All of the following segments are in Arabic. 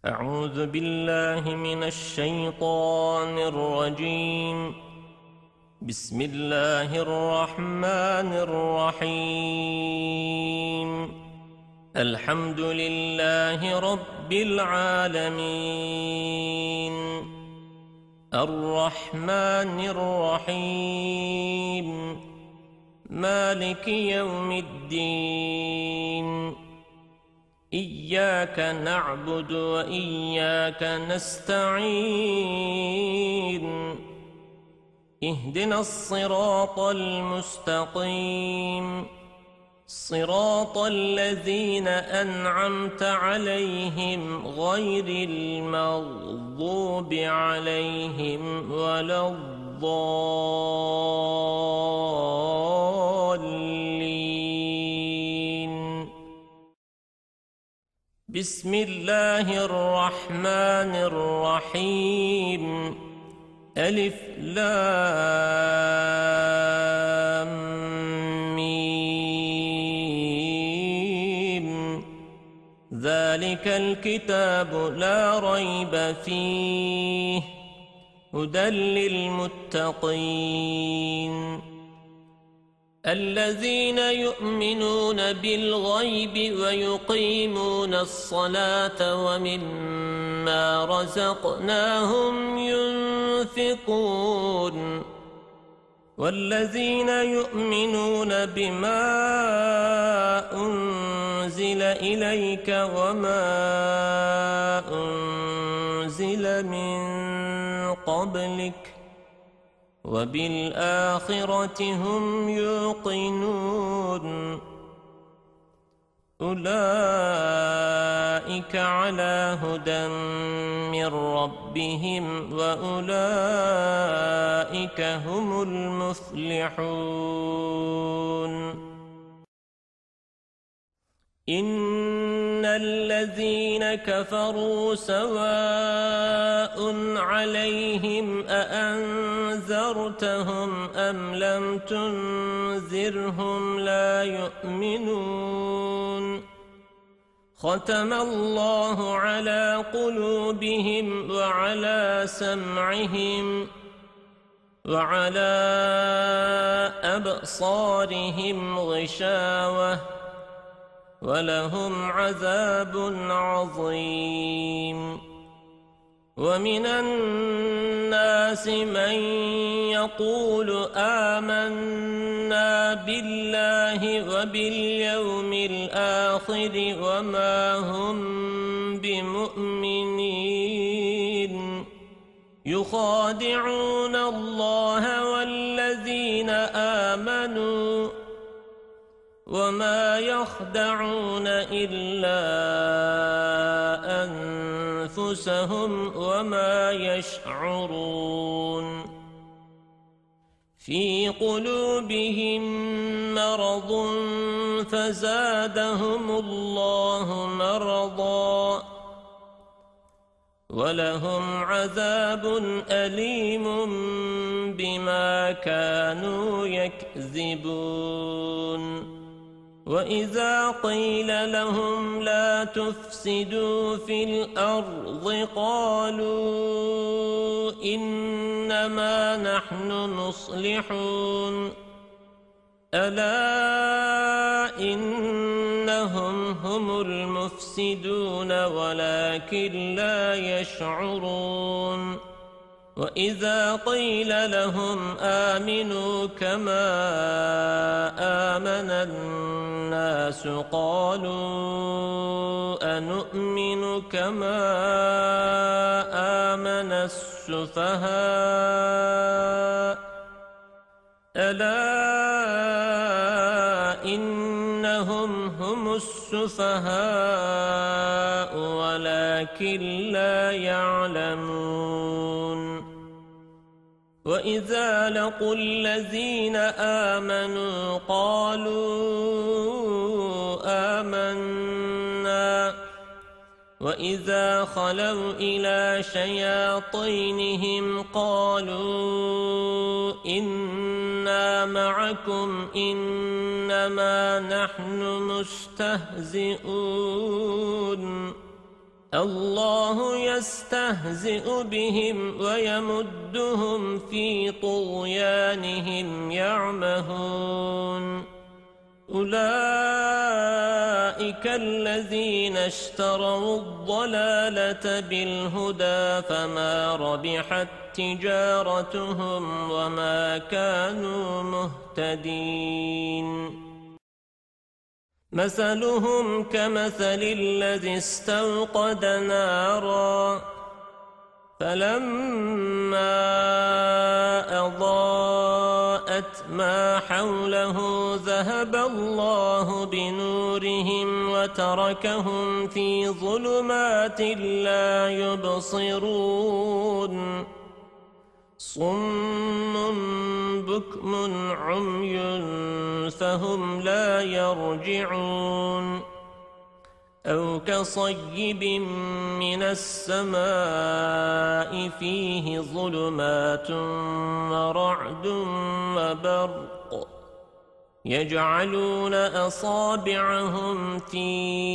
أعوذ بالله من الشيطان الرجيم. بسم الله الرحمن الرحيم. الحمد لله رب العالمين، الرحمن الرحيم، مالك يوم الدين. إياك نعبد وإياك نستعين. اهدنا الصراط المستقيم، صراط الذين أنعمت عليهم غير المغضوب عليهم ولا الضالين. بسم الله الرحمن الرحيم. ألف لام ميم. ذلك الكتاب لا ريب فيه، هدى للمتقين الذين يؤمنون بالغيب ويقيمون الصلاة ومما رزقناهم ينفقون. والذين يؤمنون بما أنزل إليك وما أنزل من قبلك وبالآخرة هم يوقنون. أولئك على هدى من ربهم وأولئك هم المفلحون. إن الذين كفروا سواء عليهم أأنذرتهم أم لم تنذرهم لا يؤمنون. ختم الله على قلوبهم وعلى سمعهم وعلى أبصارهم غشاوة ولهم عذاب عظيم. ومن الناس من يقول آمنا بالله وباليوم الآخر وما هم بمؤمنين. يخادعون الله والذين آمنوا وما يخدعون إلا أنفسهم وما يشعرون. في قلوبهم مرض فزادهم الله مرضا ولهم عذاب أليم بما كانوا يكذبون. وإذا قيل لهم لا تفسدوا في الأرض قالوا إنما نحن مصلحون. ألا إنهم هم المفسدون ولكن لا يشعرون. وإذا قيل لهم آمنوا كما آمن الناس قالوا أنؤمن كما آمن السفهاء. ألا إنهم هم السفهاء ولكن لا يعلمون. وإذا لقوا الذين آمنوا قالوا آمنا وإذا خلوا إلى شياطينهم قالوا إنا معكم إنما نحن مستهزئون الله يستهزئ بهم ويمدهم في طغيانهم يعمهون أولئك الذين اشتروا الضلالة بالهدى فما ربحت تجارتهم وما كانوا مهتدين مثلهم كمثل الذي استوقد نارا فلما أضاءت ما حوله ذهب الله بنورهم وتركهم في ظلمات لا يبصرون صم بكم عمي فهم لا يرجعون أو كصيب من السماء فيه ظلمات ورعد وبرق يجعلون أصابعهم في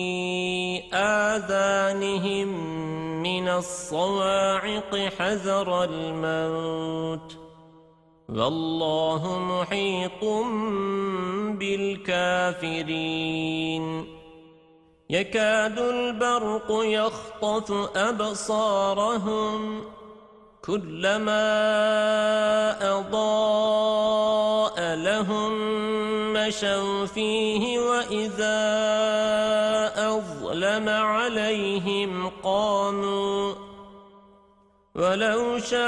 آذانهم من الصواعق حذر الموت والله محيط بالكافرين يكاد البرق يخطف أبصارهم كلما أضاء لهم مشوا فيه وإذا أظلم عليهم قاموا ولو شاء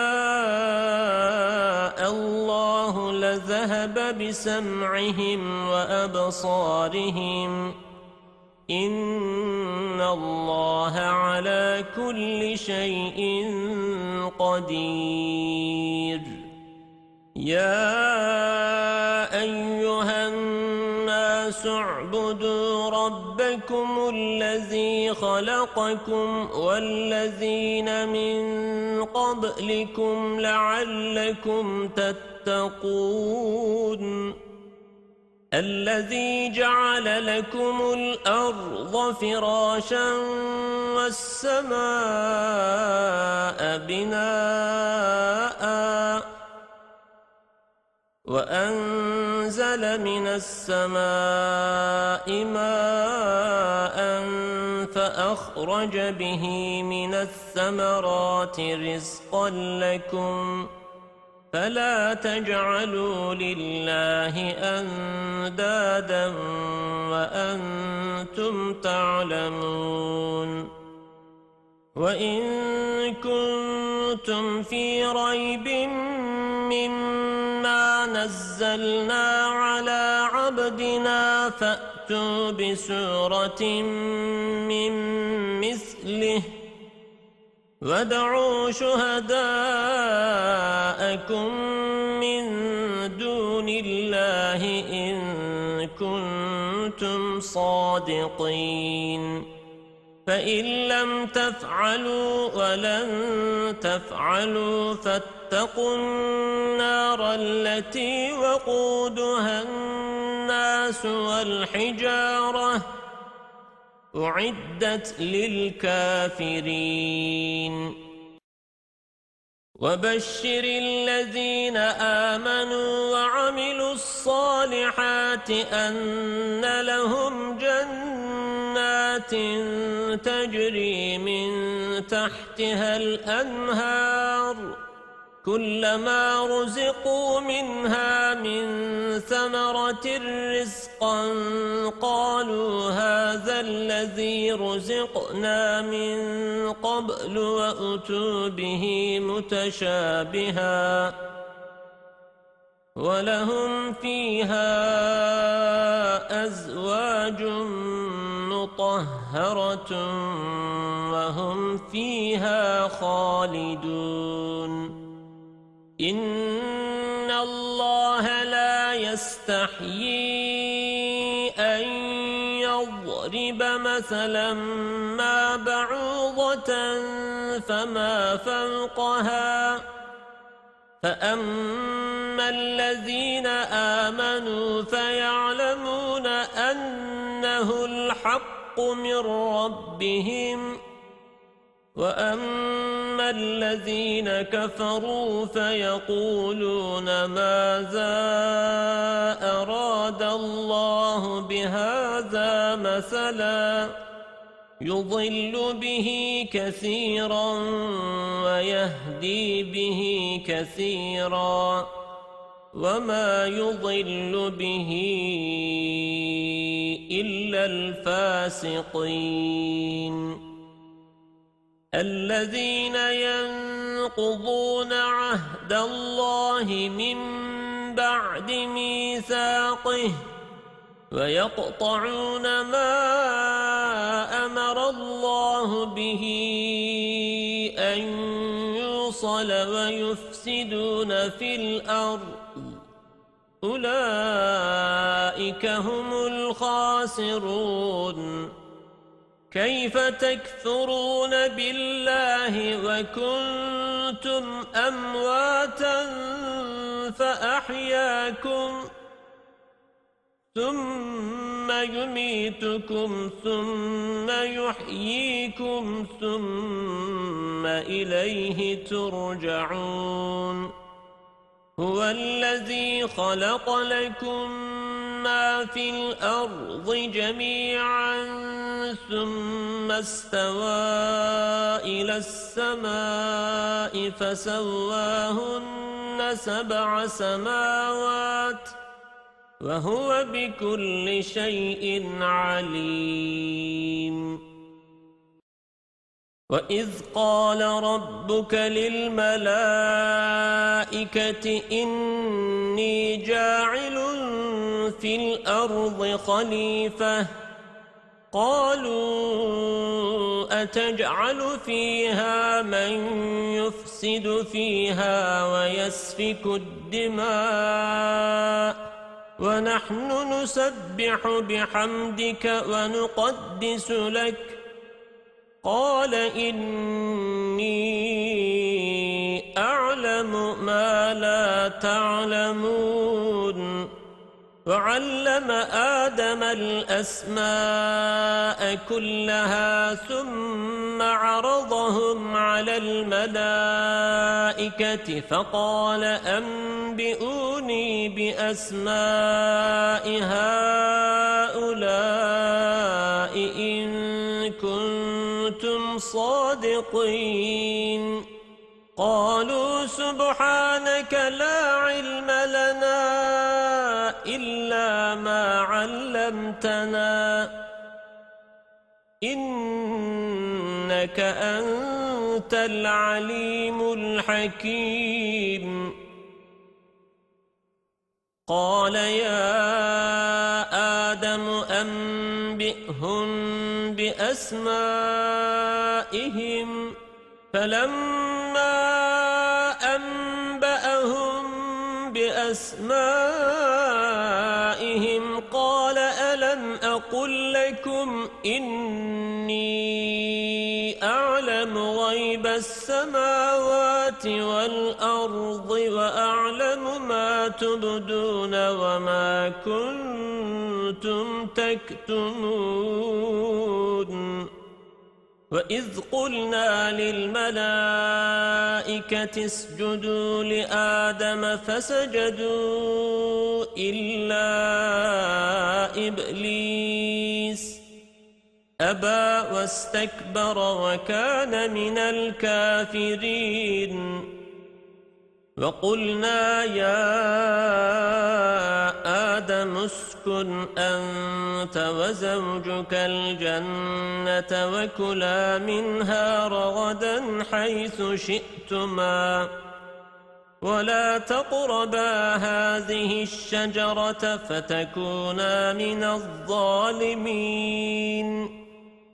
الله لذهب بسمعهم وأبصارهم إن الله على كل شيء قدير يا أيها الناس اعبدوا ربكم الذي خلقكم والذين من قبلكم لعلكم تتقون الذي جعل لكم الأرض فراشا والسماء بناء وأنزل من السماء ماء فأخرج به من الثمرات رزقا لكم فلا تجعلوا لله أندادا وأنتم تعلمون وإن كنتم في ريب مما نزلنا على عبدنا فأتوا بسورة من مثله وادعوا شهداءكم من دون الله إن كنتم صادقين فإن لم تفعلوا ولن تفعلوا فاتقوا النار التي وقودها الناس والحجارة أعدت للكافرين وبشر الذين آمنوا وعملوا الصالحات أن لهم جنات تجري من تحتها الأنهار كلما رزقوا منها من ثمرة رزقا قالوا هذا الذي رزقنا من قبل وأتوا به متشابها ولهم فيها أزواج مطهرة وهم فيها خالدون إن الله لا يستحيي أن يضرب مثلا ما بعوضة فما فوقها فأما الذين آمنوا فيعلمون أنه الحق من ربهم وَأَمَّا الَّذِينَ كَفَرُوا فَيَقُولُونَ مَاذَا أَرَادَ اللَّهُ بِهَذَا مَثَلًا يُضِلُّ بِهِ كَثِيرًا وَيَهْدِي بِهِ كَثِيرًا وَمَا يُضِلُّ بِهِ إِلَّا الْفَاسِقِينَ الَّذِينَ يَنقُضُونَ عَهْدَ اللَّهِ مِنْ بَعْدِ مِيثَاقِهِ وَيَقْطَعُونَ مَا أَمَرَ اللَّهُ بِهِ أَنْ يُوصَلَ وَيُفْسِدُونَ فِي الْأَرْضِ أُولَئِكَ هُمُ الْخَاسِرُونَ كيف تكفرون بالله وكنتم أمواتا فأحياكم ثم يميتكم ثم يحييكم ثم إليه ترجعون هو الذي خلق لكم ما في الأرض جميعا ثم استوى إلى السماء فسواهن 7 سماوات وهو بكل شيء عليم وَإِذْ قَالَ رَبُّكَ لِلْمَلَائِكَةِ إِنِّي جَاعِلٌ فِي الْأَرْضِ خَلِيفَةً قَالُوا أَتَجْعَلُ فِيهَا مَن يُفْسِدُ فِيهَا وَيَسْفِكُ الدِّمَاءَ وَنَحْنُ نُسَبِّحُ بِحَمْدِكَ وَنُقَدِّسُ لَكَ قال إني أعلم ما لا تعلمون وعلم آدم الأسماء كلها ثم عرضهم على الملائكة فقال أنبئوني بأسماء هؤلاء إن كنتم صادقين قالوا سبحانك لا علم لنا إلا ما علمتنا إنك أنت العليم الحكيم قال يا آدم أنبئهم بأسمائهم فلما أنبأهم بأسمائهم قال ألم أقل لكم إني أعلم غيب السماوات والأرض وأعلم ما تبدون وما كنتم تكتمون وإذ قلنا للملائكة اسجدوا لآدم فسجدوا إلا إبليس أبى واستكبر وكان من الكافرين وقلنا يا آدم اسكن أنت وزوجك الجنة وكلا منها رغدا حيث شئتما ولا تقربا هذه الشجرة فتكونا من الظالمين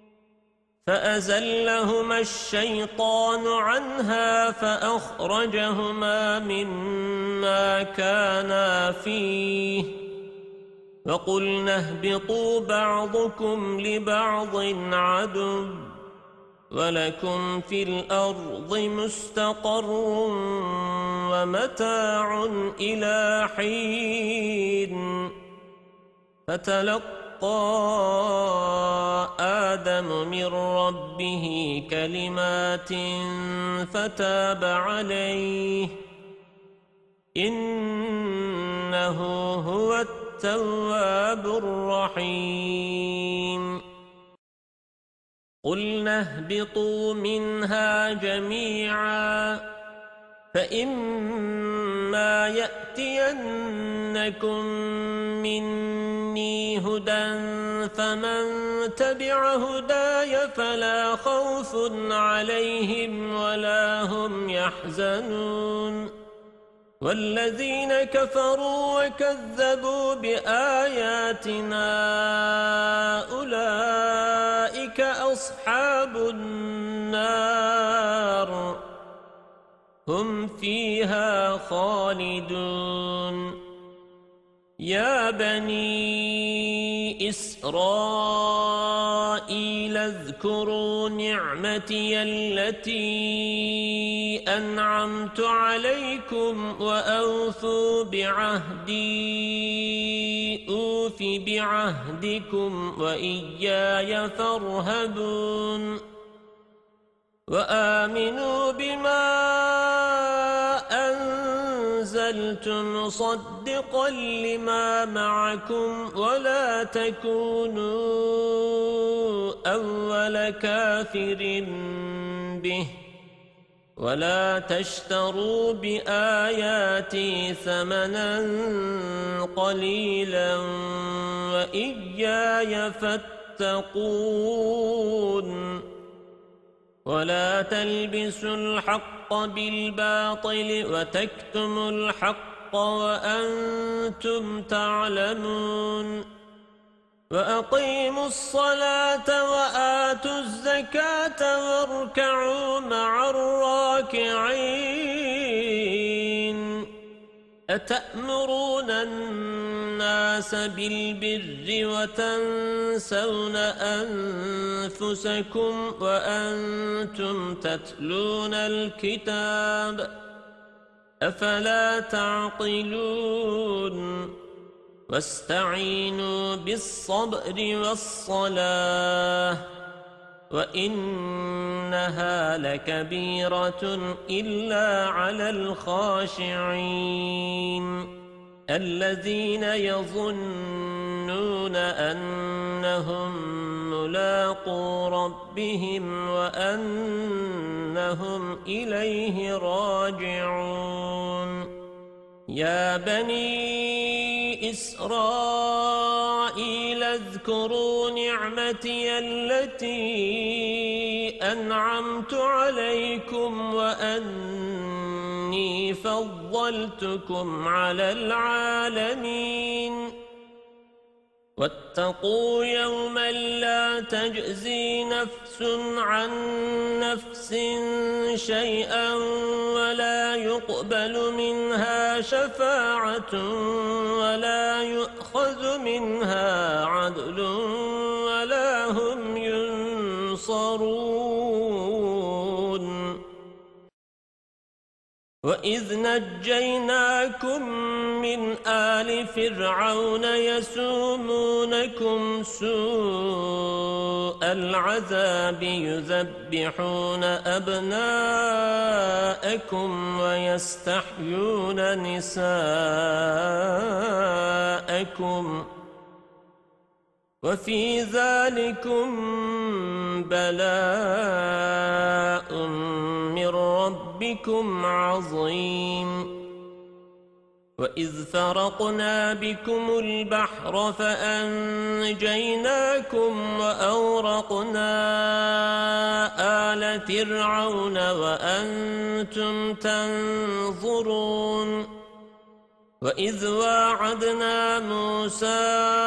فأزلهما الشيطان عنها فأخرجهما مما كانا فيه وقلنا اهبطوا بعضكم لبعض عدو ولكم في الأرض مستقر ومتاع إلى حين فتلقوا آدم من ربه كلمات فتاب عليه إنه هو التواب الرحيم قلنا اهبطوا منها جميعا فإما يأتينكم مني هدى فمن تبع هداي فلا خوف عليهم ولا هم يحزنون والذين كفروا وكذبوا بآياتنا أولئك أصحاب النار هم فيها خالدون يا بني إسرائيل اذكروا نعمتي التي أنعمت عليكم وأوفوا بعهدي أوف بعهدكم وإياي فارهبون وآمنوا بما أنزلت مصدقا لما معكم ولا تكونوا أول كافر به ولا تشتروا بآياتي ثمنا قليلا وإياي فاتقون ولا تلبسوا الحق بالباطل وتكتموا الحق وأنتم تعلمون وأقيموا الصلاة وآتوا الزكاة واركعوا مع الراكعين أتأمرون الناس بالبر وتنسون أنفسكم وأنتم تتلون الكتاب أفلا تعقلون واستعينوا بالصبر والصلاة وإنها لكبيرة إلا على الخاشعين الذين يظنون أنهم ملاقو ربهم وأنهم إليه راجعون يا بني إسرائيل اذكروا نعمتي التي أنعمت عليكم وأني فضلتكم على العالمين واتقوا يوما لا تجزي نفس عن نفس شيئا ولا يقبل منها شفاعة ولا يؤخذ منها عدل ولا هم ينصرون وإذ نجيناكم من آل فرعون يسومونكم سوء العذاب يذبحون أبناءكم ويستحيون نساءكم وفي ذلكم بلاء من ربكم عظيم وإذ فرقنا بكم البحر فأنجيناكم وأورقنا آل فرعون وأنتم تنظرون وإذ واعدنا موسى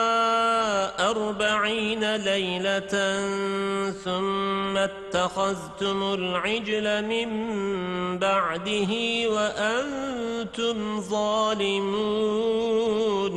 40 ليلة ثم اتخذتم العجل من بعده وأنتم ظالمون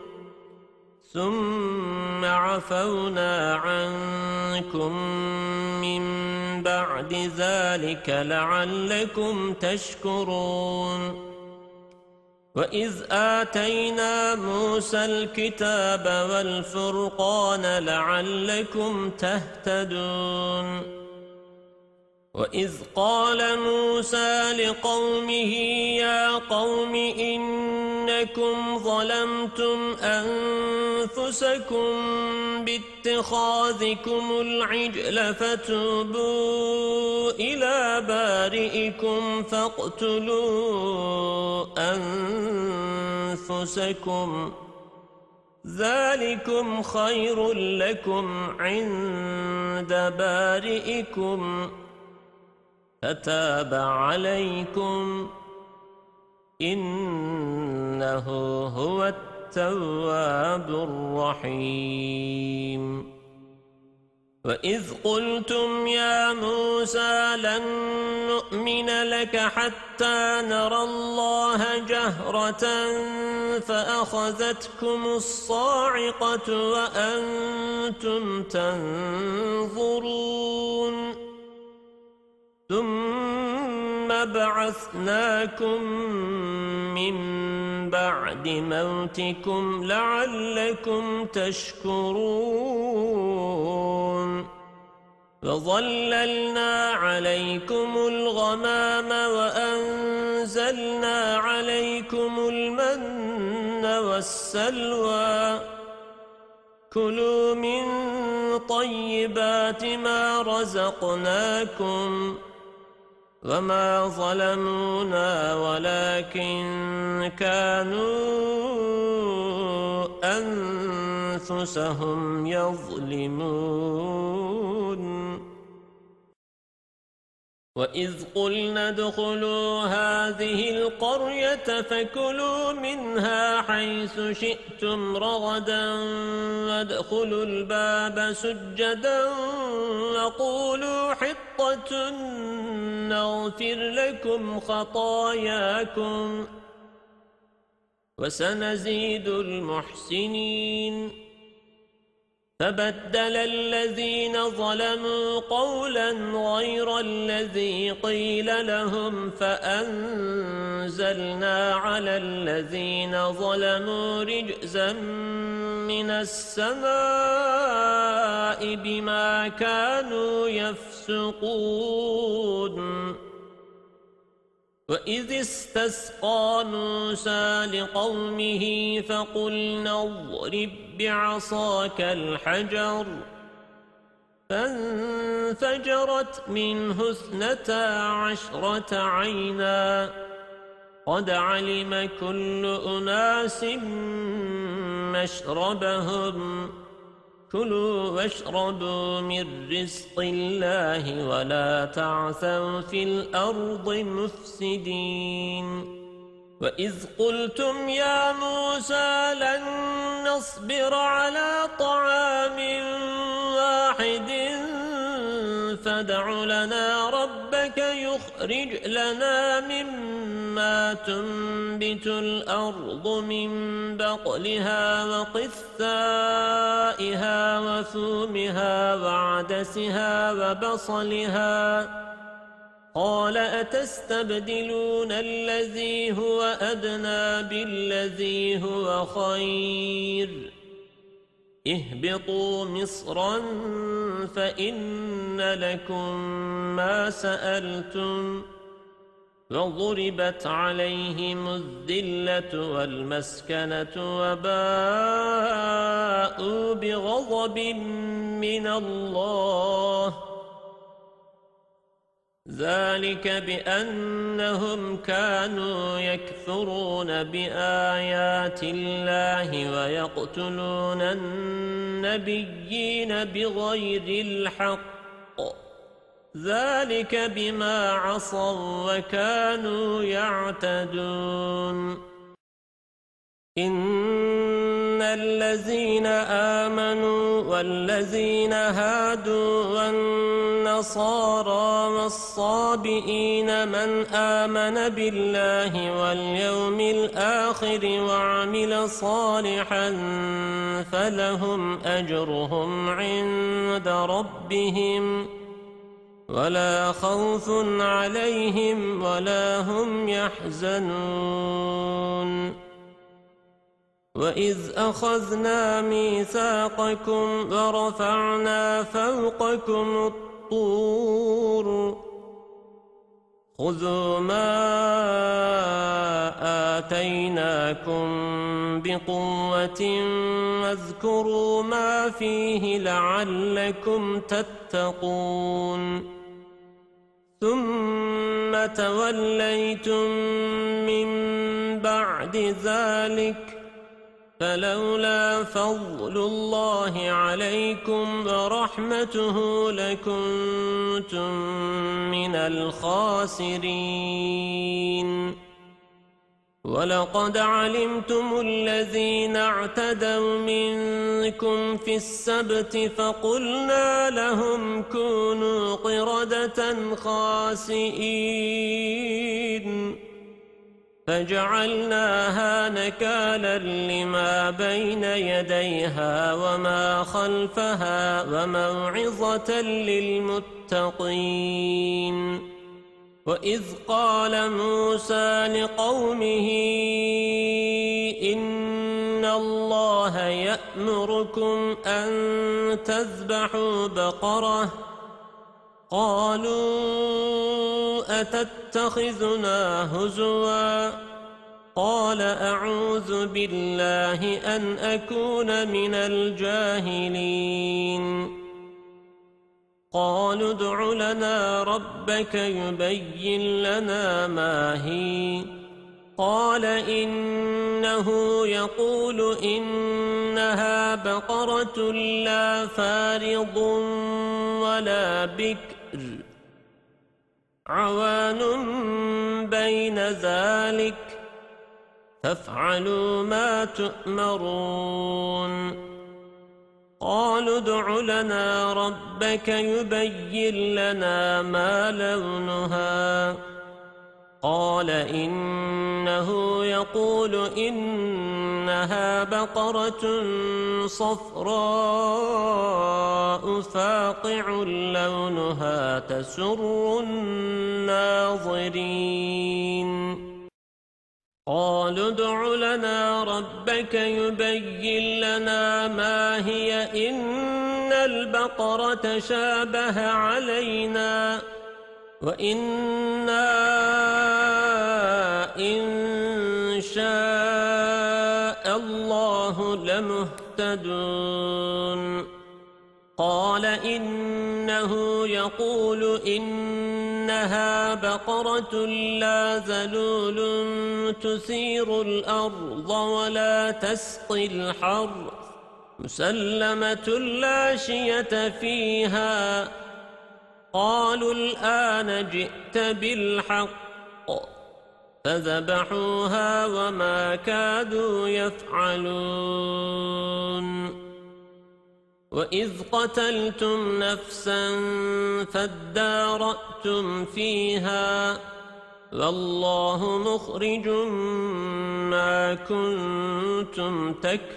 ثم عفونا عنكم من بعد ذلك لعلكم تشكرون وَإِذْ آتَيْنَا مُوسَى الْكِتَابَ وَالْفُرْقَانَ لَعَلَّكُمْ تَهْتَدُونَ وَإِذْ قَالَ مُوسَى لِقَوْمِهِ يَا قَوْمِ إِنَّكُمْ ظَلَمْتُمْ أَنفُسَكُمْ بِاتِّخَاذِكُمُ الْعِجْلَ فَتُوبُوا إِلَى بَارِئِكُمْ فَاقْتُلُوا أَنفُسَكُمْ ذَلِكُمْ خَيْرٌ لَكُمْ عِندَ بَارِئِكُمْ فَتَابَ عَلَيْكُمْ إِنَّهُ هُوَ التَّوَّابُ الرَّحِيمُ وَإِذْ قُلْتُمْ يَا مُوسَى لَن نُّؤْمِنَ لَكَ حَتَّى نَرَى اللَّهَ جَهْرَةً فَأَخَذَتْكُمُ الصَّاعِقَةُ وَأَنْتُمْ تَنظُرُونَ ثُمَّ بَعَثْنَاكُمْ مِنْ بَعْدِ مَوْتِكُمْ لَعَلَّكُمْ تَشْكُرُونَ وَظَلَّلْنَا عَلَيْكُمُ الْغَمَامَ وَأَنزَلْنَا عَلَيْكُمُ الْمَنَّ وَالسَّلْوَىٰ كُلُوا مِن طَيِّبَاتِ مَا رَزَقْنَاكُمْ وَمَا ظَلَمُونَا وَلَكِنْ كَانُوا أَنفُسَهُمْ يَظْلِمُونَ وَإِذْ قُلْنَا ادْخُلُوا هَٰذِهِ الْقَرْيَةَ فَكُلُوا مِنْهَا حَيْثُ شِئْتُمْ رَغَدًا وَادْخُلُوا الْبَابَ سُجَّدًا وَقُولُوا حِطَّةٌ نَّغْفِرْ لَكُمْ خَطَايَاكُمْ وَسَنَزِيدُ الْمُحْسِنِينَ فَبَدَّلَ الَّذِينَ ظَلَمُوا قَوْلًا غَيْرَ الَّذِي قِيلَ لَهُمْ فَأَنزَلْنَا عَلَى الَّذِينَ ظَلَمُوا رِجْزًا مِّنَ السَّمَاءِ بِمَا كَانُوا يَفْسُقُونَ وَإِذِ اسْتَسْقَىٰ مُوسَىٰ لِقَوْمِهِ فَقُلْنَا اضْرِب بِّعَصَاكَ الْحَجَرَ فَانفَجَرَتْ مِنْهُ 12 عَيْنًا قَدْ عَلِمَ كُلُّ أُنَاسٍ مَّشْرَبَهُمْ كُلُوا وَاشْرَبُوا مِن رِّزْقِ اللَّهِ وَلَا تَعْثَوْا فِي الْأَرْضِ مُفْسِدِينَ وَإِذْ قُلْتُمْ يَا مُوسَى لَن نَّصْبِرَ عَلَىٰ طَعَامٍ وَاحِدٍ فَادْعُ لَنَا رَبَّكَ يُخْرِجْ لَنَا مِمَّا تُنبِتُ الْأَرْضُ مِن بَقْلِهَا وَقِثَّائِهَا وَفُومِهَا وَعَدَسِهَا وَبَصَلِهَا قَالَ أَتَسْتَبْدِلُونَ الَّذِي هُوَ أَدْنَىٰ بِالَّذِي هُوَ خَيْرٌ اهْبِطُوا مِصْرًا فَإِنَّ لَكُم مَّا سَأَلْتُمْ وَضُرِبَتْ عَلَيْهِمُ الذِّلَّةُ وَالْمَسْكَنَةُ وَبَاءُوا بِغَضَبٍ مِّنَ اللَّهِ ذَلِكَ بِأَنَّهُمْ كَانُوا يَكْفُرُونَ بِآيَاتِ اللَّهِ وَيَقْتُلُونَ النَّبِيِّينَ بِغَيْرِ الْحَقِّ ذَلِكَ بِمَا عَصَوا وَكَانُوا يَعْتَدُونَ إِنَّ الَّذِينَ آمَنُوا وَالَّذِينَ هَادُوا وَالنَّصَارَىٰ وَالصَّابِئِينَ مَنْ آمَنَ بِاللَّهِ وَالْيَوْمِ الْآخِرِ وَعَمِلَ صَالِحًا فَلَهُمْ أَجْرُهُمْ عِندَ رَبِّهِمْ ولا خوف عليهم ولا هم يحزنون وإذ أخذنا ميثاقكم ورفعنا فوقكم الطور خذوا ما آتيناكم بقوة واذكروا ما فيه لعلكم تتقون ثم توليتم من بعد ذلك فلولا فضل الله عليكم ورحمته لكنتم من الخاسرين ولقد علمتم الذين اعتدوا منكم في السبت فقلنا لهم كونوا قردة خاسئين فجعلناها نكالا لما بين يديها وما خلفها وموعظة للمتقين وإذ قال موسى لقومه إن الله يأمركم أن تذبحوا بقرة قالوا أتتخذنا هزوا قال أعوذ بالله أن أكون من الجاهلين قالوا ادع لنا ربك يبين لنا ما هي قال إنه يقول إنها بقرة لا فارض ولا بكر عوان بين ذلك فافعلوا ما تؤمرون قالوا ادع لنا ربك يبين لنا ما لونها قال إنه يقول إنها بقرة صفراء فاقع لونها تسر الناظرين قالوا ادع لنا ربك يبين لنا ما هي إن البقرة شابه علينا وإنا إن شاء الله لمهتدون قال إنه يقول إنها بقرة لا ذلول تثير الأرض ولا تسقي الحرث مسلمة لا شية فيها قالوا الآن جئت بالحق فذبحوها وما كادوا يفعلون وإذ قتلتم نفسا فادارأتم فيها والله مخرج ما كنتم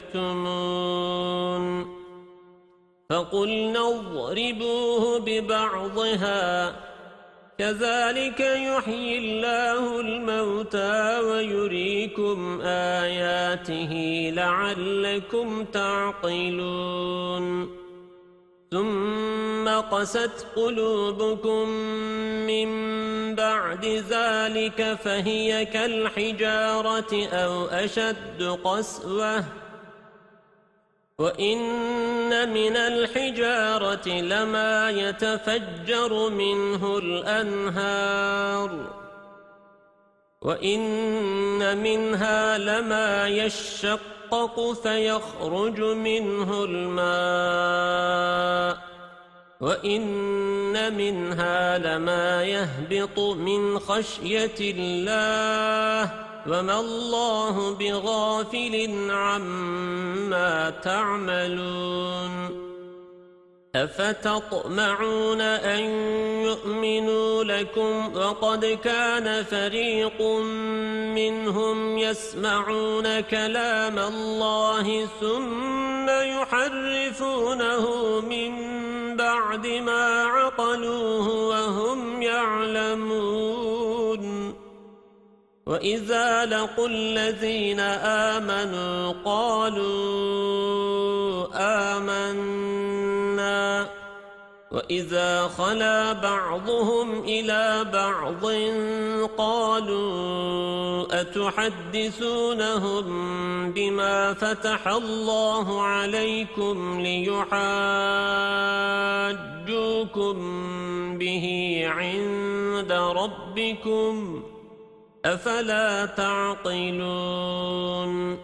تكتمون فقلنا اضربوه ببعضها كذلك يحيي الله الموتى ويريكم آياته لعلكم تعقلون ثم قست قلوبكم من بعد ذلك فهي كالحجارة أو أشد قسوة وإن من الحجارة لما يتفجر منه الأنهار وإن منها لما يشقق فيخرج منه الماء وإن منها لما يهبط من خشية الله وما الله بغافل عما تعملون أفتطمعون أن يؤمنوا لكم وقد كان فريق منهم يسمعون كلام الله ثم يحرفونه من بعد بعد ما عقلوه وهم يعلمون وإذا لقوا الذين آمنوا قالوا آمنا وإذا خلا بعضهم إلى بعض قالوا أتحدثونهم بما فتح الله عليكم ليحاجوكم به عند ربكم أفلا تعقلون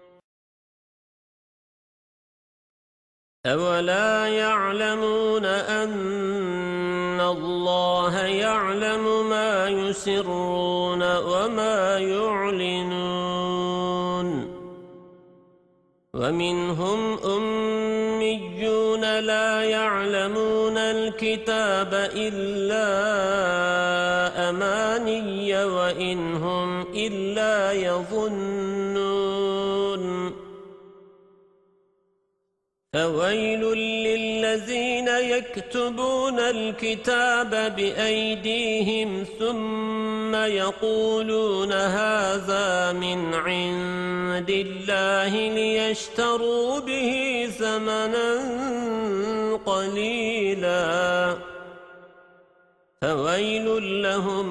أولا يعلمون أن الله يعلم ما يسرون وما يعلنون ومنهم أميون لا يعلمون الكتاب إلا أماني وإن هم إلا يظنون فويل للذين يكتبون الكتاب بأيديهم ثم يقولون هذا من عند الله ليشتروا به ثمنا قليلا فويل لهم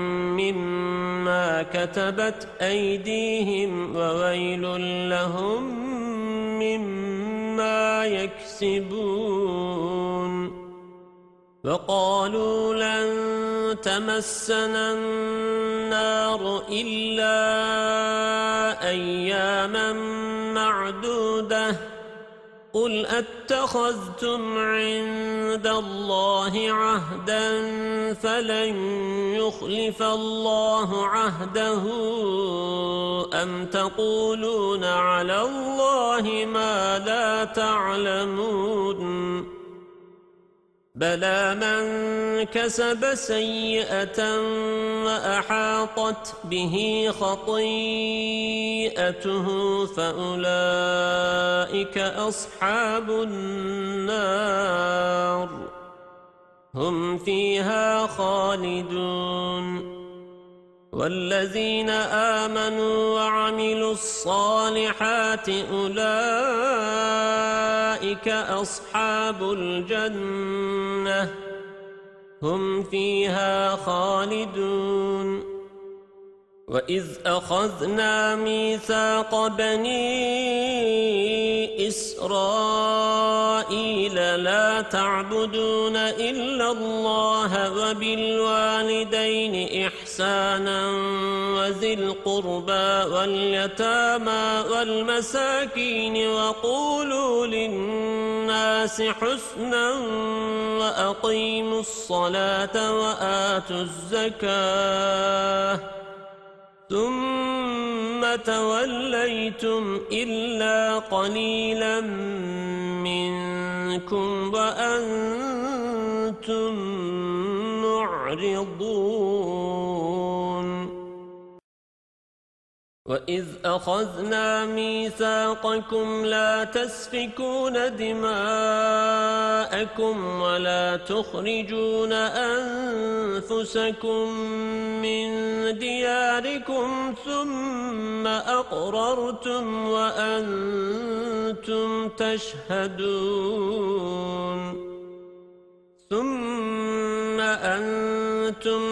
مما كتبت أيديهم وويل لهم مما يكسبون وقالوا لن تمسنا النار إلا أياما معدودة قل أتخذتم عند الله عهدا فلن يخلف الله عهده أم تقولون على الله ما لا تعلمون بلى من كسب سيئة وأحاطت به خطيئته فأولئك أصحاب النار هم فيها خالدون والذين آمنوا وعملوا الصالحات أولئك أصحاب الجنة هم فيها خالدون وإذ أخذنا ميثاق بني إسرائيل لا تعبدون إلا الله وبالوالدين إحسانا وذي القربى واليتامى والمساكين وقولوا للناس حسنا وأقيموا الصلاة وآتوا الزكاة ثم توليتم إلا قليلا منكم وأنتم معرضون وإذ أخذنا ميثاقكم لا تسفكون دماءكم ولا تخرجون أنفسكم من دياركم ثم أقررتم وأنتم تشهدون ثم أنتم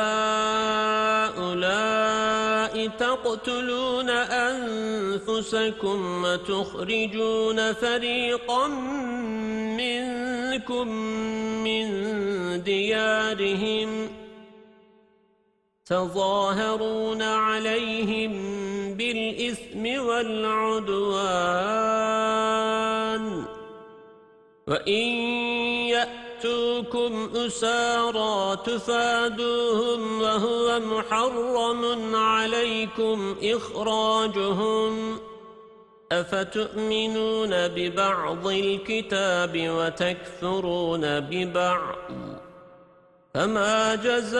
هؤلاء تقتلون أنفسكم وتخرجون فريقا منكم من ديارهم تظاهرون عليهم بالإثم والعدوان وإن يأتوكم أسارى تفادوهم وهو محرم عليكم إخراجهم أفتؤمنون ببعض الكتاب وتكفرون ببعض فما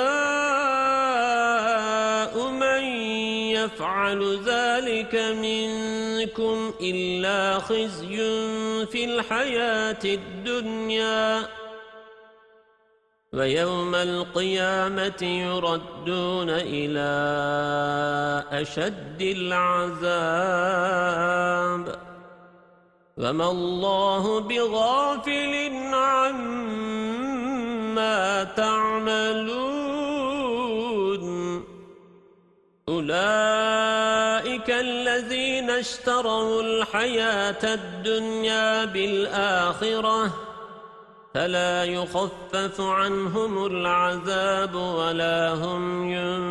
جزاء من يفعل ذلك منكم إلا خزي في الحياة الدنيا ويوم القيامة يردون إلى أشد العذاب وما الله بغافل عما تعملون أولئك الذين اشتروا الحياة الدنيا بالآخرة فلا يخفف عنهم العذاب ولا هم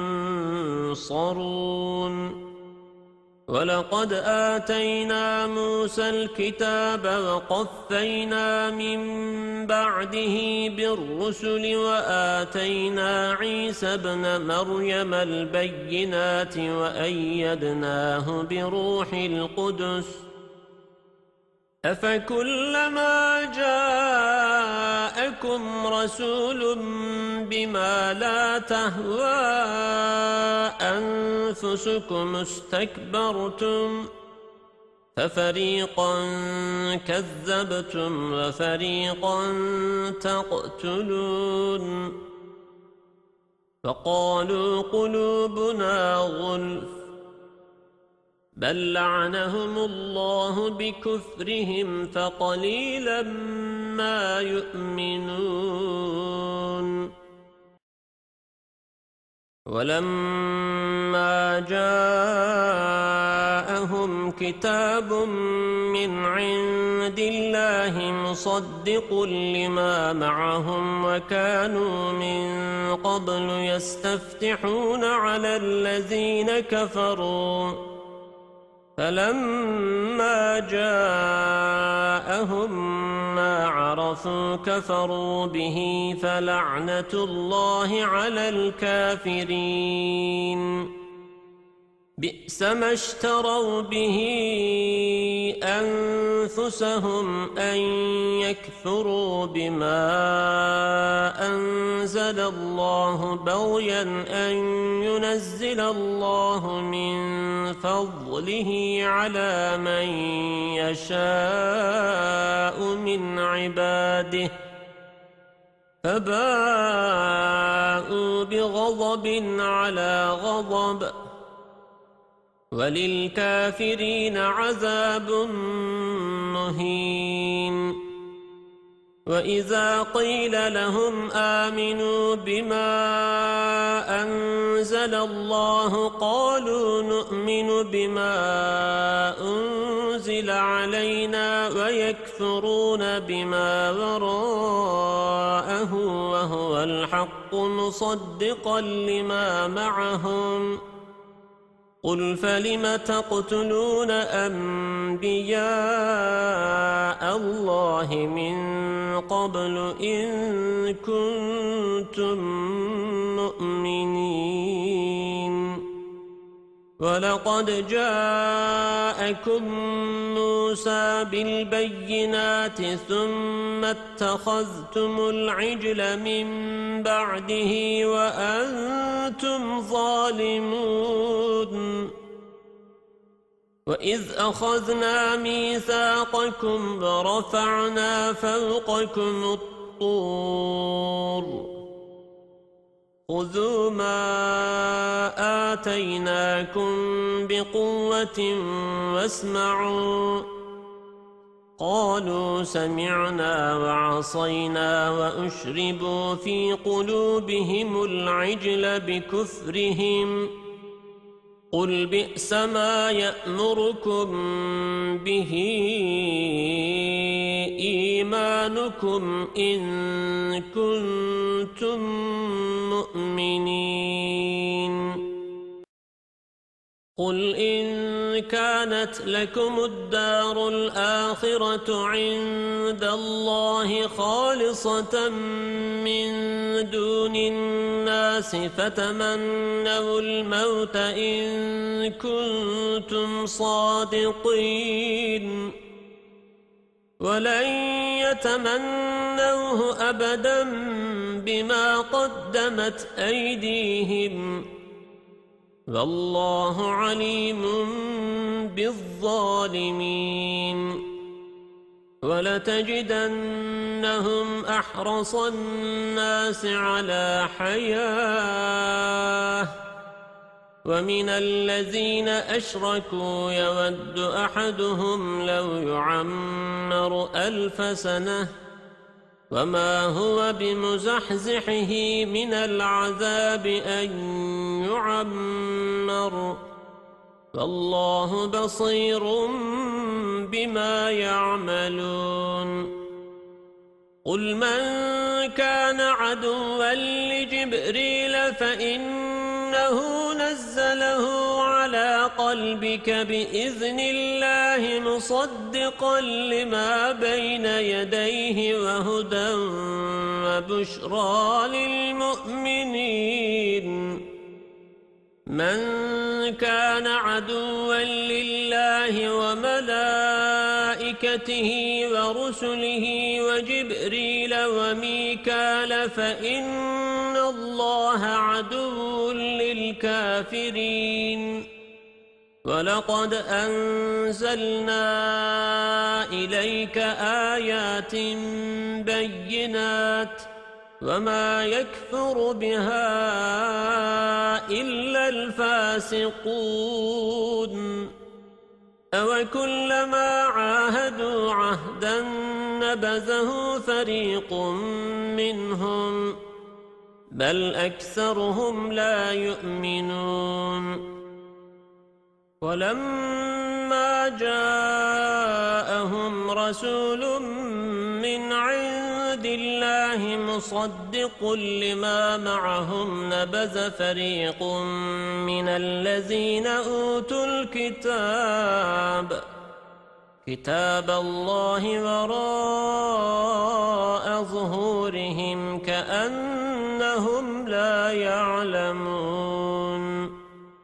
ينصرون ولقد آتينا موسى الكتاب وقفينا من بعده بالرسل وآتينا عيسى ابن مريم البينات وأيدناه بروح القدس أفكلما جاءكم رسول بما لا تهوى أنفسكم استكبرتم ففريقا كذبتم وفريقا تقتلون فقالوا قلوبنا غلف بل لعنهم الله بكفرهم فقليلا ما يؤمنون ولما جاءهم كتاب من عند الله مصدق لما معهم وكانوا من قبل يستفتحون على الذين كفروا فلما جاءهم ما عرفوا كفروا به فلعنة الله على الكافرين بئس ما اشتروا به أنفسهم أن يكفروا بما أنزل الله بغيا أن ينزل الله من فضله على من يشاء من عباده فباءوا بغضب على غضب وللكافرين عذاب مهين وإذا قيل لهم آمنوا بما أنزل الله قالوا نؤمن بما أنزل علينا ويكفرون بما وراءه وهو الحق مصدقا لما معهم قل فلم تقتلون أنبياء الله من قبل إن كنتم مؤمنين ولقد جاءكم موسى بالبينات ثم اتخذتم العجل من بعده وأنتم ظالمون وإذ أخذنا ميثاقكم ورفعنا فوقكم الطور خذوا ما آتيناكم بقوة واسمعوا قالوا سمعنا وعصينا وأشربوا في قلوبهم العجل بكفرهم قل بئس ما يأمركم به إيمانكم إن كنتم مؤمنين قل إن كانت لكم الدار الآخرة عند الله خالصة من دون الناس فتمنوا الموت إن كنتم صادقين ولن يتمنوه أبدا بما قدمت أيديهم والله عليم بالظالمين ولتجدنهم أحرص الناس على حياة ومن الذين أشركوا يود أحدهم لو يعمر 1000 سنة وما هو بمزحزحه من العذاب أن يعمر والله بصير بما يعملون قل من كان عدوا لجبريل فإنه نزله على قلبك بإذن الله مصدقا لما بين يديه وهدى وبشرى للمؤمنين من كان عدوا لله وملائكته ورسله وجبريل وميكال فإن الله عدو للكافرين ولقد أنزلنا إليك آيات بينات وما يكفر بها إلا الفاسقون أوكلما عاهدوا عهدا نبذه فريق منهم بل أكثرهم لا يؤمنون ولما جاءهم رسول من عند الله مصدق لما معهم نبذ فريق من الذين أوتوا كتاب الله وراء ظهورهم كأنهم لا يعلمون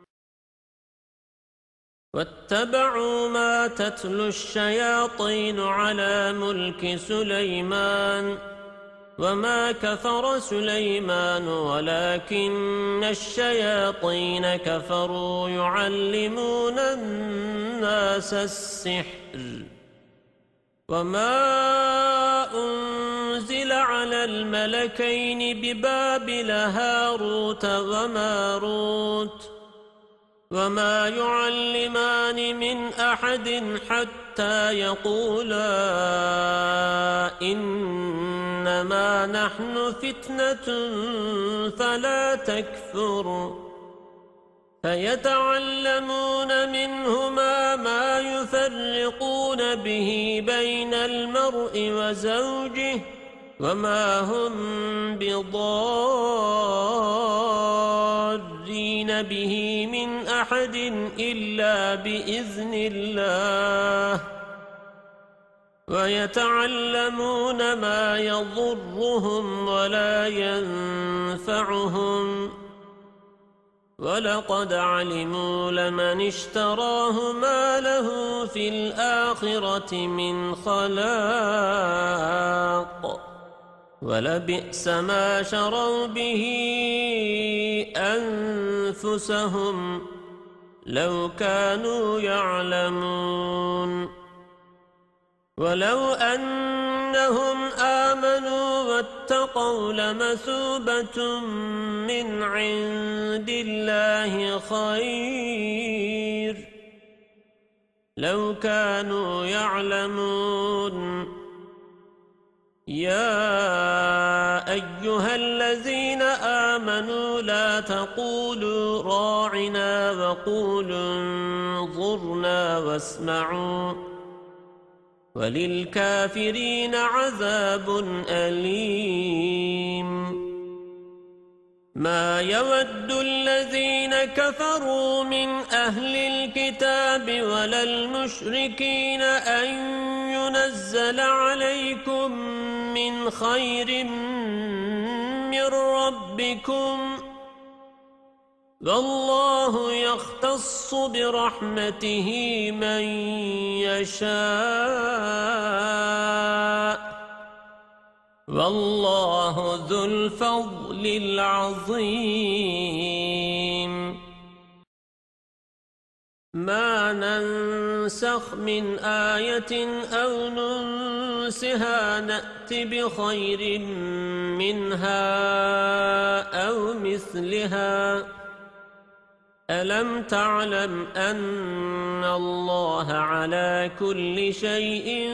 واتبعوا ما تتلو الشياطين على ملك سليمان وما كفر سليمان ولكن الشياطين كفروا يعلمون الناس السحر وما أنزل على الملكين ببابل هاروت وماروت وما يعلمان من أحد حتى يقولا إنما نحن فتنة فلا تكفر فيتعلمون منهما ما يفرقون به بين المرء وزوجه وما هم بضارين به من أحد إلا بإذن الله ويتعلمون ما يضرهم ولا ينفعهم ولقد علموا لمن اشتراه ما له في الآخرة من خلاق ولبئس ما شروا به أنفسهم لو كانوا يعلمون ولو أنهم آمنوا واتقوا لمثوبة من عند الله خير لو كانوا يعلمون يا أيها الذين آمنوا لا تقولوا راعنا وقولوا انظرنا واسمعوا وللكافرين عذاب أليم ما يود الذين كفروا من أهل الكتاب ولا المشركين أن ينزل عليكم من خير من ربكم والله يختص برحمته من يشاء والله ذو الفضل العظيم ما ننسى ننسخ من آية أو ننسها نأت بخير منها أو مثلها ألم تعلم أن الله على كل شيء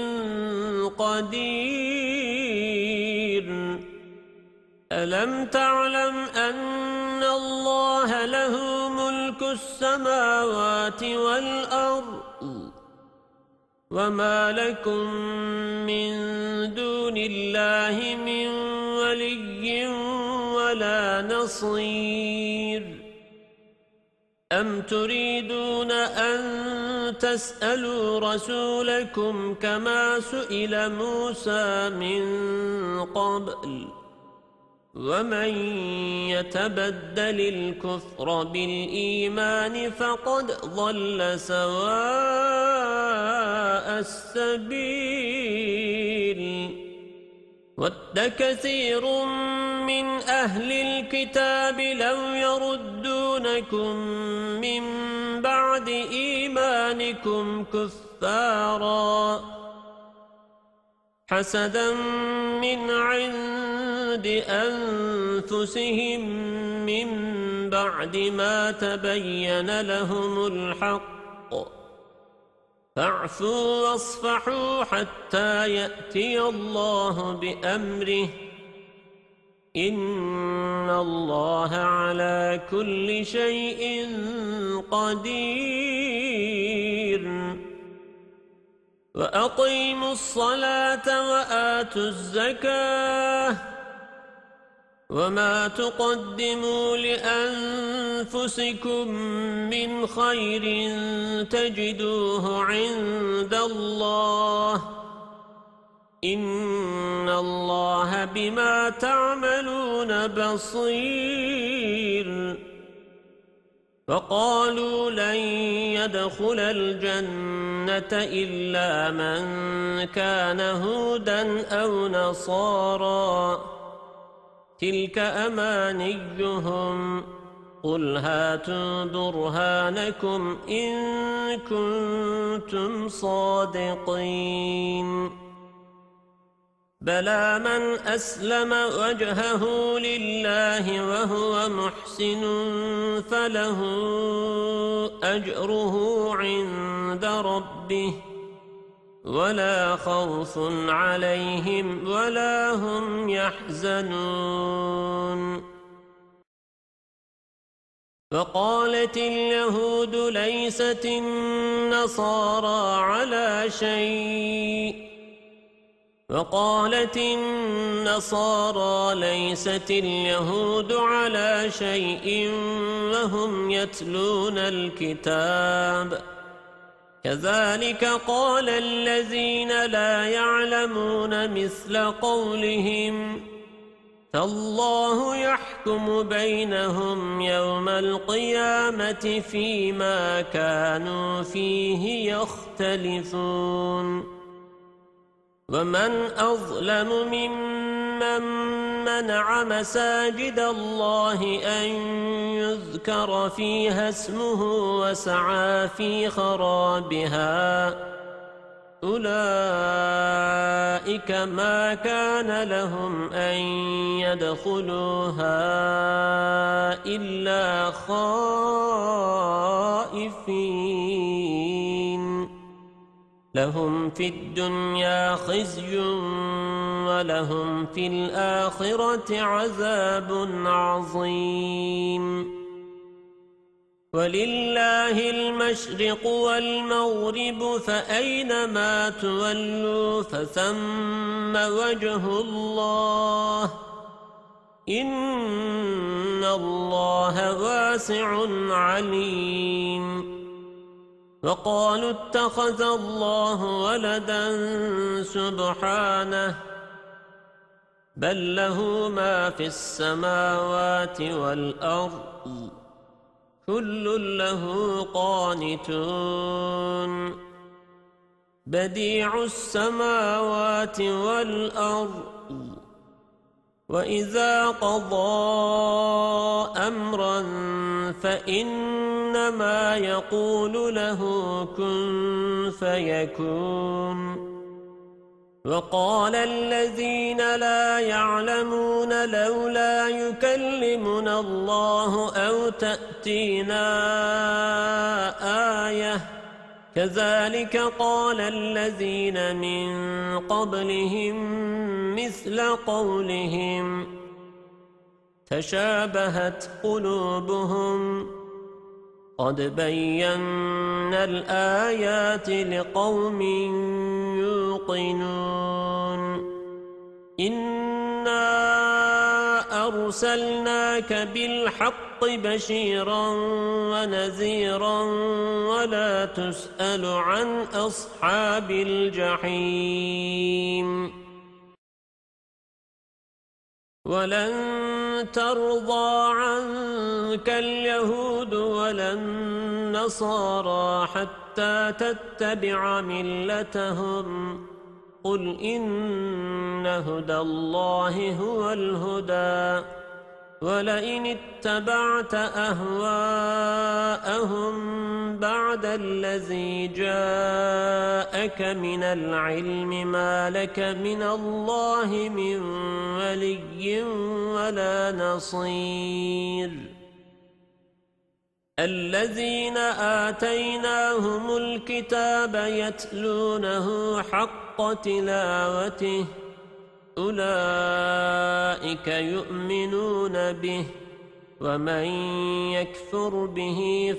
قدير ألم تعلم أن الله له ملك السماوات والأرض وما لكم من دون الله من ولي ولا نصير أم تريدون أن تسألوا رسولكم كما سئل موسى من قبل ومن يتبدل الكفر بالإيمان فقد ضل سواء السبيل ود كثير من أهل الكتاب لو يردونكم من بعد إيمانكم كفارا حسدا من عند أنفسهم من بعد ما تبين لهم الحق فاعفوا واصفحوا حتى يأتي الله بأمره إن الله على كل شيء قدير وأقيموا الصلاة وآتوا الزكاة وما تقدموا لأنفسكم من خير تجدوه عند الله إن الله بما تعملون بصير وقالوا لن يدخل الجنة إلا من كان هودا أو نصارا تلك أمانيهم قل هاتوا برهانكم إن كنتم صادقين بلى من أسلم وجهه لله وهو محسن فله أجره عند ربه ولا خوف عليهم ولا هم يحزنون وقالت اليهود ليست النصارى على شيء وقالت النصارى ليست اليهود على شيء وهم يتلون الكتاب كذلك قال الذين لا يعلمون مثل قولهم فالله يحكم بينهم يوم القيامة فيما كانوا فيه يختلفون ومن أظلم ممن منع مساجد الله أن يذكر فيها اسمه وسعى في خرابها أولئك ما كان لهم أن يدخلوها إلا خائفين لهم في الدنيا خزي ولهم في الآخرة عذاب عظيم ولله المشرق والمغرب فأينما تولوا فثم وجه الله إن الله واسع عليم وقالوا اتخذ الله ولدا سبحانه بل له ما في السماوات والأرض كل له قانتون بديع السماوات والأرض وإذا قضى أمرا فإن إنما يقول له كن فيكون. وقال الذين لا يعلمون لولا يكلمنا الله أو تأتينا آية كذلك قال الذين من قبلهم مثل قولهم تشابهت قلوبهم قد بينا الآيات لقوم يوقنون. إنا أرسلناك بالحق بشيرا ونذيرا ولا تسأل عن أصحاب الجحيم. ولن ترضى عنك اليهود ولا النصارى حتى تتبع ملتهم قل إن هدى الله هو الهدى ولئن اتبعت أهواءهم بعد الذي جاءك من العلم ما لك من الله من ولي ولا نصير. الذين آتيناهم الكتاب يتلونه حق تلاوته أولئك يؤمنون به ومن يكفر به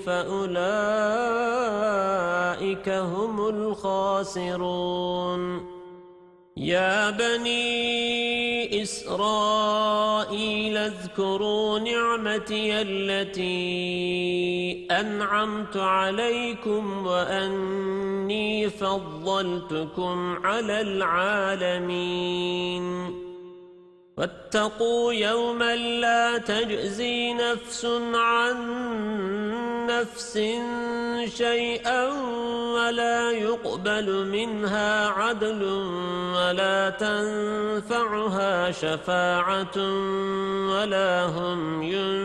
فأولئك هم الخاسرون. يا بني إسرائيل اذكروا نعمتي التي أنعمت عليكم وأني فضلتكم على العالمين. واتقوا يوما لا تجزي نفس عن نفس شيئا ولا يقبل منها عدل ولا تنفعها شفاعة ولا هم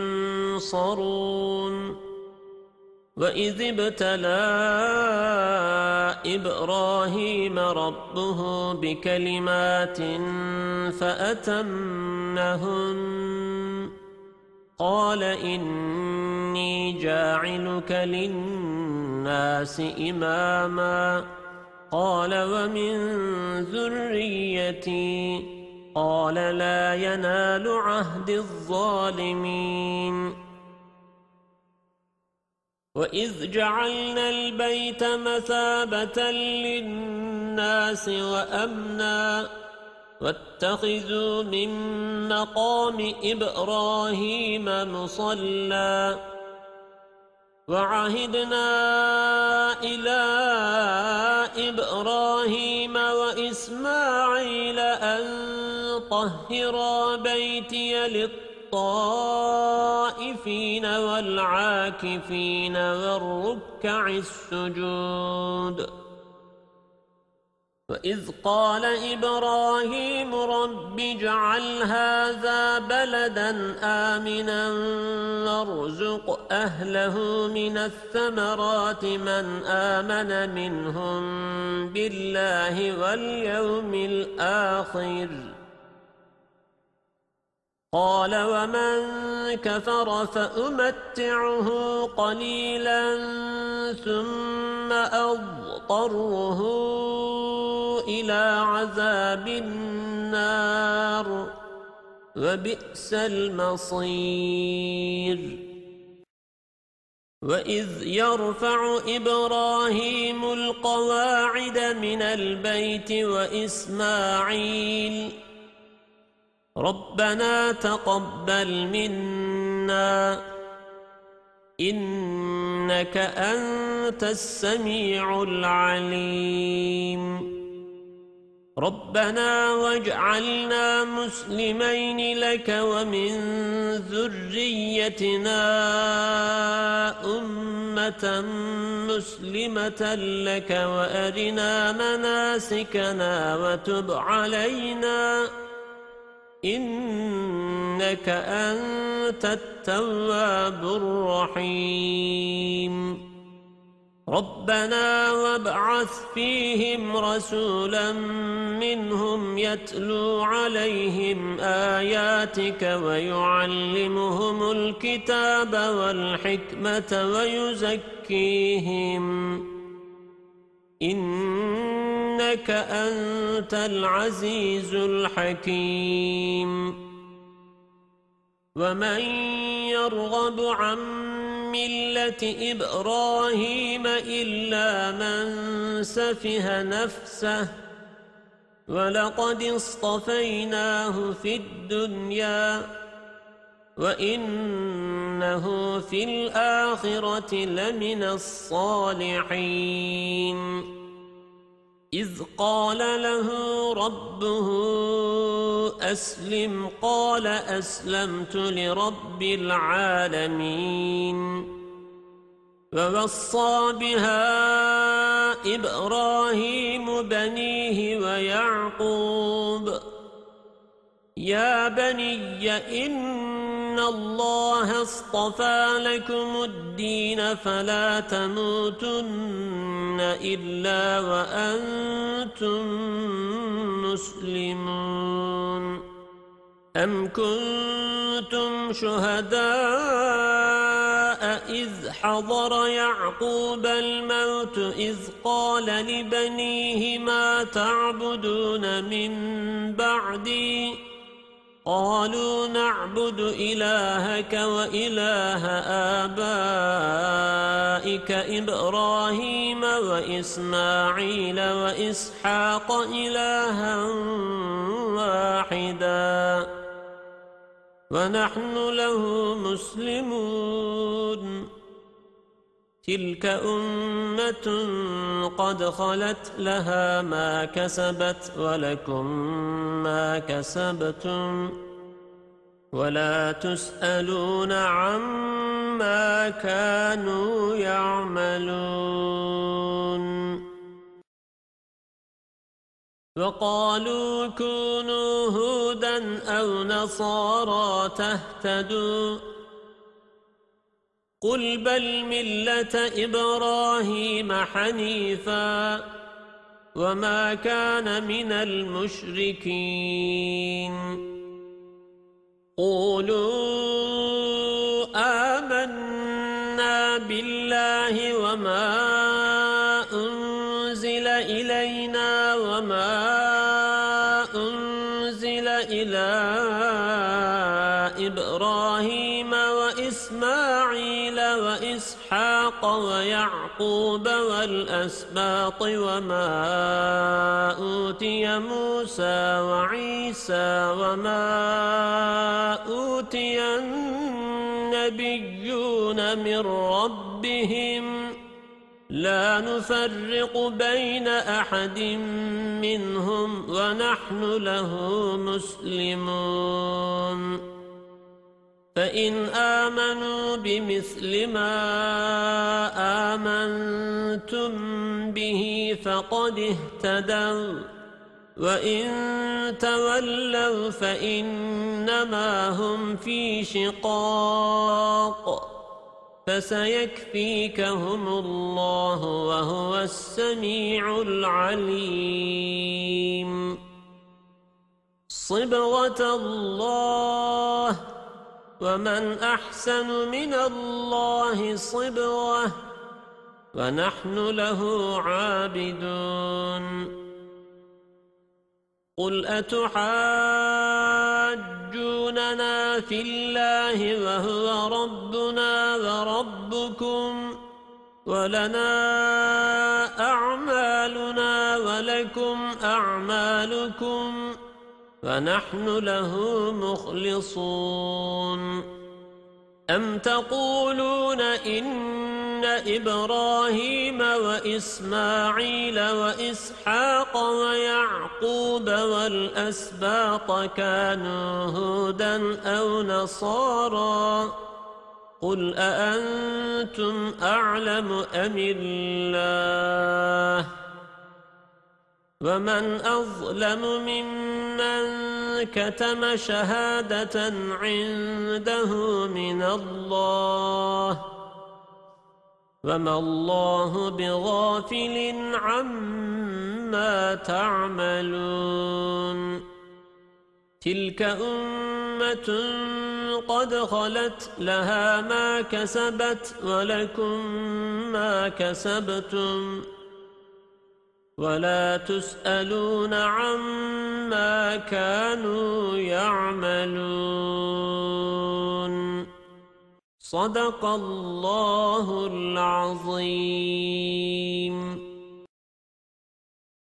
ينصرون. وإذ ابتلى إبراهيم ربه بكلمات فأتمهن قال إني جاعلك للناس إماما قال ومن ذريتي قال لا ينال عهد الظالمين. وإذ جعلنا البيت مثابة للناس وأمنا واتخذوا من مقام إبراهيم مصلى وعهدنا إلى إبراهيم وإسماعيل أن طهرا بيتي للطائفين والعاكفين والركع السجود. وإذ قال إبراهيم رب اجعل هذا بلدا آمنا وارزق أهله من الثمرات من آمن منهم بالله واليوم الآخر قال ومن كفر فأمتعه قليلا ثم أضطره إلى عذاب النار وبئس المصير. وإذ يرفع إبراهيم القواعد من البيت وإسماعيل ربنا تقبل منا إنك أنت السميع العليم. ربنا واجعلنا مسلمين لك ومن ذريتنا أمة مسلمة لك وأرنا مناسكنا وتب علينا إنك أنت التواب الرحيم ربنا وابعث فيهم رسولا منهم يتلو عليهم آياتك ويعلمهم الكتاب والحكمة ويزكيهم إنك أنت العزيز الحكيم ومن يرغب عن ملة إبراهيم إلا من سفه نفسه ولقد اصطفيناه في الدنيا وإنه في الآخرة لمن الصالحين إذ قال له ربه أسلم قال أسلمت لرب العالمين ووصى بها إبراهيم بنيه ويعقوب يا بني إن الله اصطفى لكم الدين فلا تموتن إلا وأنتم مسلمون أم كنتم شهداء إذ حضر يعقوب الموت إذ قال لبنيه ما تعبدون من بعدي قالوا نعبد إلهك وإله آبائك إبراهيم وإسماعيل وإسحاق إلها واحدا ونحن له مسلمون تلك أمة قد خلت لها ما كسبت ولكم ما كسبتم ولا تسألون عما كانوا يعملون وقالوا كونوا هودا أو نصارى تهتدوا قل بل ملة إبراهيم حنيفا وما كان من المشركين قولوا آمنا بالله وما أنزل إلينا وما أنزل إلى إبراهيم وإسماعيل وإسحاق ويعقوب والأسباط وما أوتي موسى وعيسى وما أوتي النبيون من ربهم لا نفرق بين أحد منهم ونحن له مسلمون فإن آمنوا بمثل ما آمنتم به فقد اهتدوا وإن تولوا فإنما هم في شقاق فسيكفيكهم الله وهو السميع العليم صبغة الله ومن أحسن من الله صبغة ونحن له عابدون قل أتحاجوننا في الله وهو ربنا وربكم ولنا أعمالنا ولكم أعمالكم ونحن له مخلصون أم تقولون إن إبراهيم وإسماعيل وإسحاق ويعقوب والأسباط كانوا هودا أو نصارى قل أأنتم أعلم أم الله ومن أظلم ممن كتم شهادة عنده من الله وما الله بغافل عما تعملون تلك أمة قد خلت لها ما كسبت ولكم ما كسبتم ولا تسألون عما كانوا يعملون صدق الله العظيم.